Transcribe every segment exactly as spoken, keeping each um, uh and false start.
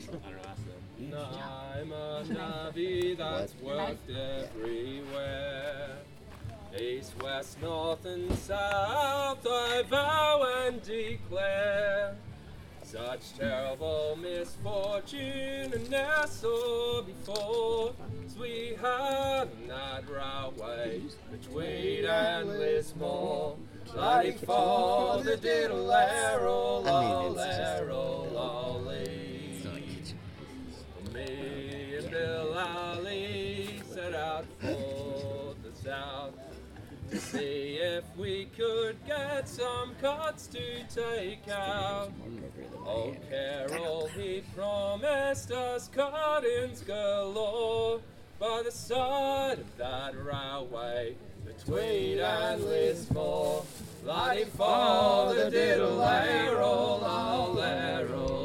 I'm a Navi that's worked everywhere. East, west, north and south, I vow and declare. Such terrible misfortune I ne'er saw before, as we had on that railway between and Lismore. Bloody for the diddle arrow, lol, arrow, lolly. Me and Bill Ali set out for the south to see if we could get some cuts to take out. Old Carol, he promised us cuttings galore by the side of that railway between and Lismore. Bloody for the diddle arrow, lol, arrow,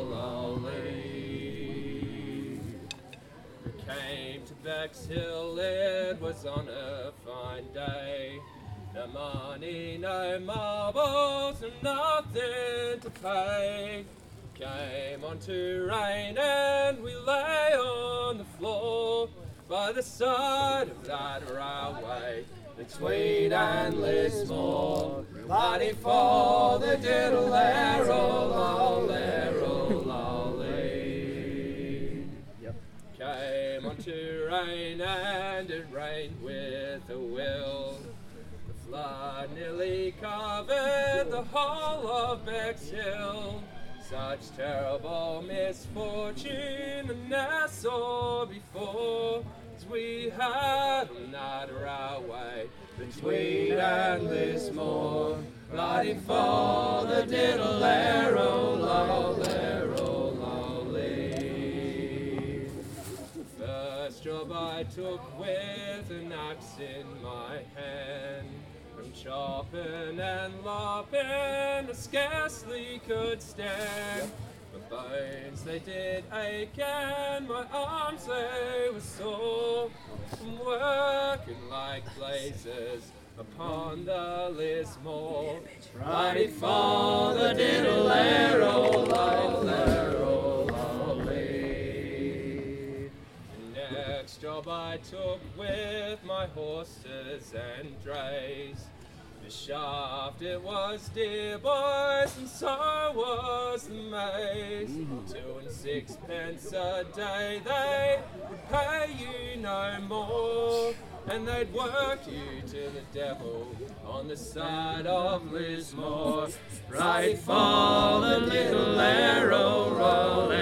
lolly. We came to Bexhill, it was on a fine day. No money, no marbles, and nothing to pay. Came on to rain and we lay on the floor by the side of that railway between and Lismore. Bloody for the diddle arrow, lol, arrow, lolly. Yep. Came on to rain and it rained with a will. The flood nearly covered the whole of Bexhill. Such terrible misfortune I ne'er saw before, as we had on that railway between and Lismore. Bloody for the diddle arrow, lol, arrow, lolly. The first job I took with an axe in my hand, from chopping and lopping I scarcely could stand. My bones they did ache and my arms they were sore, from working like blazes upon the Lismore. Bloody for the diddle arrow, lol, arrow, lolly. The next job I took with my horses and drays. The shaft, it was dear, boys, and so was the maize. Two and sixpence a day, they would pay you no more, and they'd work you to the devil on the side of Lismore. Right for the little arrow, roll